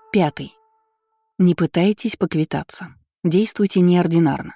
5. Не пытайтесь поквитаться. Действуйте неординарно.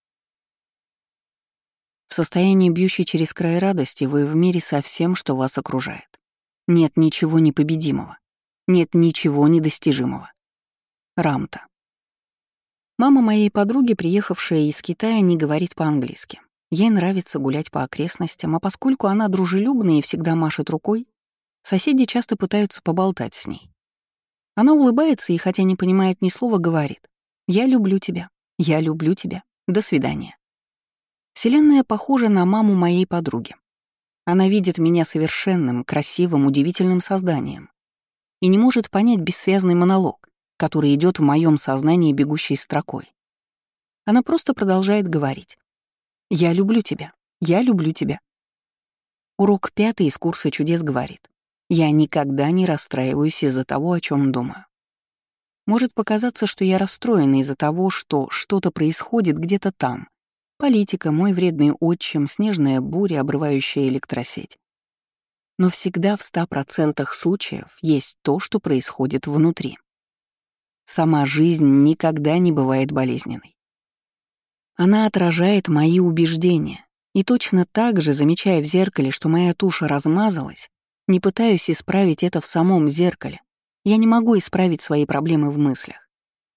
В состоянии бьющей через край радости вы в мире со всем, что вас окружает. Нет ничего непобедимого. Нет ничего недостижимого. Рамта. Мама моей подруги, приехавшая из Китая, не говорит по-английски. Ей нравится гулять по окрестностям, а поскольку она дружелюбная и всегда машет рукой, соседи часто пытаются поболтать с ней. Она улыбается и, хотя не понимает ни слова, говорит: «Я люблю тебя, я люблю тебя, до свидания». Вселенная похожа на маму моей подруги. Она видит меня совершенным, красивым, удивительным созданием и не может понять бессвязный монолог, который идет в моем сознании бегущей строкой. Она просто продолжает говорить: «Я люблю тебя, я люблю тебя». Урок 5 из курса чудес говорит: я никогда не расстраиваюсь из-за того, о чем думаю. Может показаться, что я расстроена из-за того, что что-то происходит где-то там. Политика, мой вредный отчим, снежная буря, обрывающая электросеть. Но всегда в 100% случаев есть то, что происходит внутри. Сама жизнь никогда не бывает болезненной. Она отражает мои убеждения, и точно так же, замечая в зеркале, что моя туша размазалась, не пытаюсь исправить это в самом зеркале. Я не могу исправить свои проблемы в мыслях.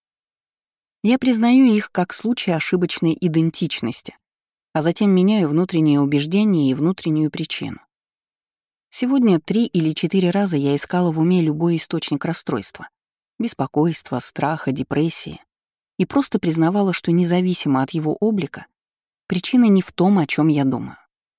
Я признаю их как случай ошибочной идентичности, а затем меняю внутреннее убеждение и внутреннюю причину. Сегодня 3 или 4 раза я искала в уме любой источник расстройства, беспокойства, страха, депрессии, и просто признавала, что независимо от его облика, причина не в том, о чем я думаю.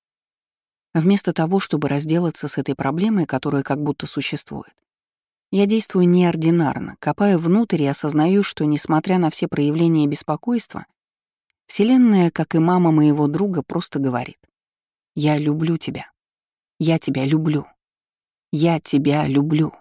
Вместо того, чтобы разделаться с этой проблемой, которая как будто существует, я действую неординарно, копаю внутрь и осознаю, что, несмотря на все проявления беспокойства, Вселенная, как и мама моего друга, просто говорит: «Я люблю тебя. Я тебя люблю. Я тебя люблю».